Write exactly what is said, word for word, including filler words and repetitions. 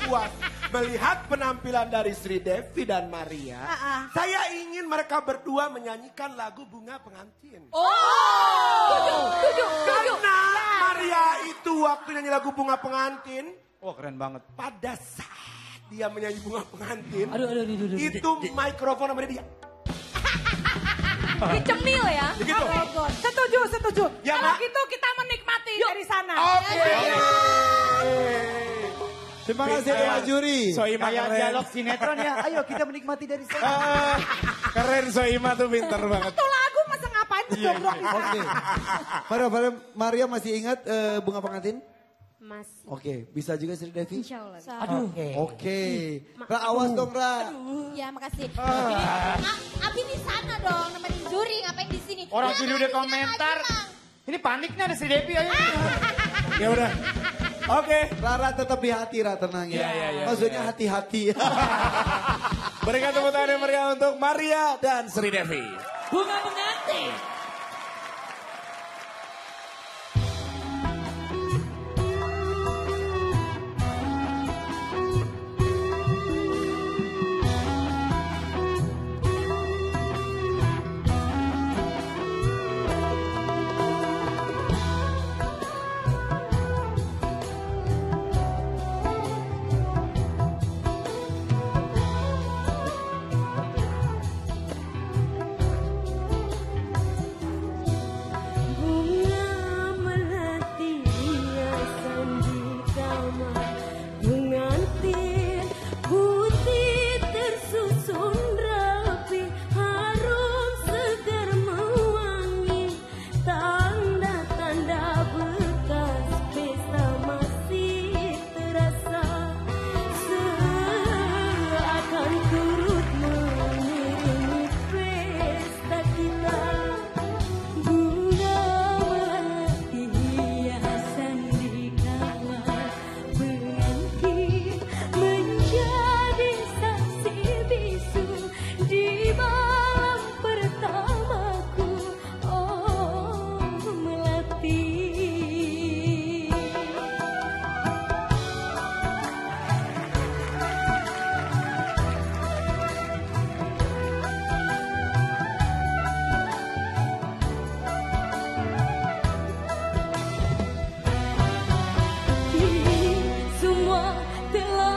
puas melihat penampilan dari Sri Devi dan Maria. Uh -uh. Saya ingin mereka berdua menyanyikan lagu Bunga Pengantin. Oh, tujuh, tujuh, tujuh. Karena Maria itu waktu nyanyi lagu Bunga Pengantin. Wah, keren banget. Pada saat dia menyanyi Bunga Pengantin. Aduh, aduh, aduh, aduh, itu mikrofon sama dia. Dicemil ya. Begitu. Oh, setuju, setuju. Ya, kalau Mak. gitu kita menikmati Yuk. dari sana. Oke. Okay. Terima kasih Dewan Juri. Soima Kayak keren. dialog sinetron ya. Ayo kita menikmati dari sana. Ah, keren Soima tuh pinter banget. Satu lagu masa ngapain berjogrok di sana? Oke. Maria, Maria, Maria masih ingat uh, Bunga Pengantin? Mas. Oke, bisa juga Sri Devi? Insya Allah. Aduh. Oke. Okay. Ra, awas dong Ra. Ya makasih. Ah. Abi di sana dong nemenin juri, ngapain di sini? Orang Ya, juri udah komentar. Ini paniknya ada si Devi ayo. Ya udah. Oke. Rara tetap di hati, Ra, tenang ya. Iya, iya, iya, Maksudnya iya. hati-hati. Berikan tepuk tangan yang meriah untuk Maria dan Sri Devi. Bunga Pengantin. Semua telah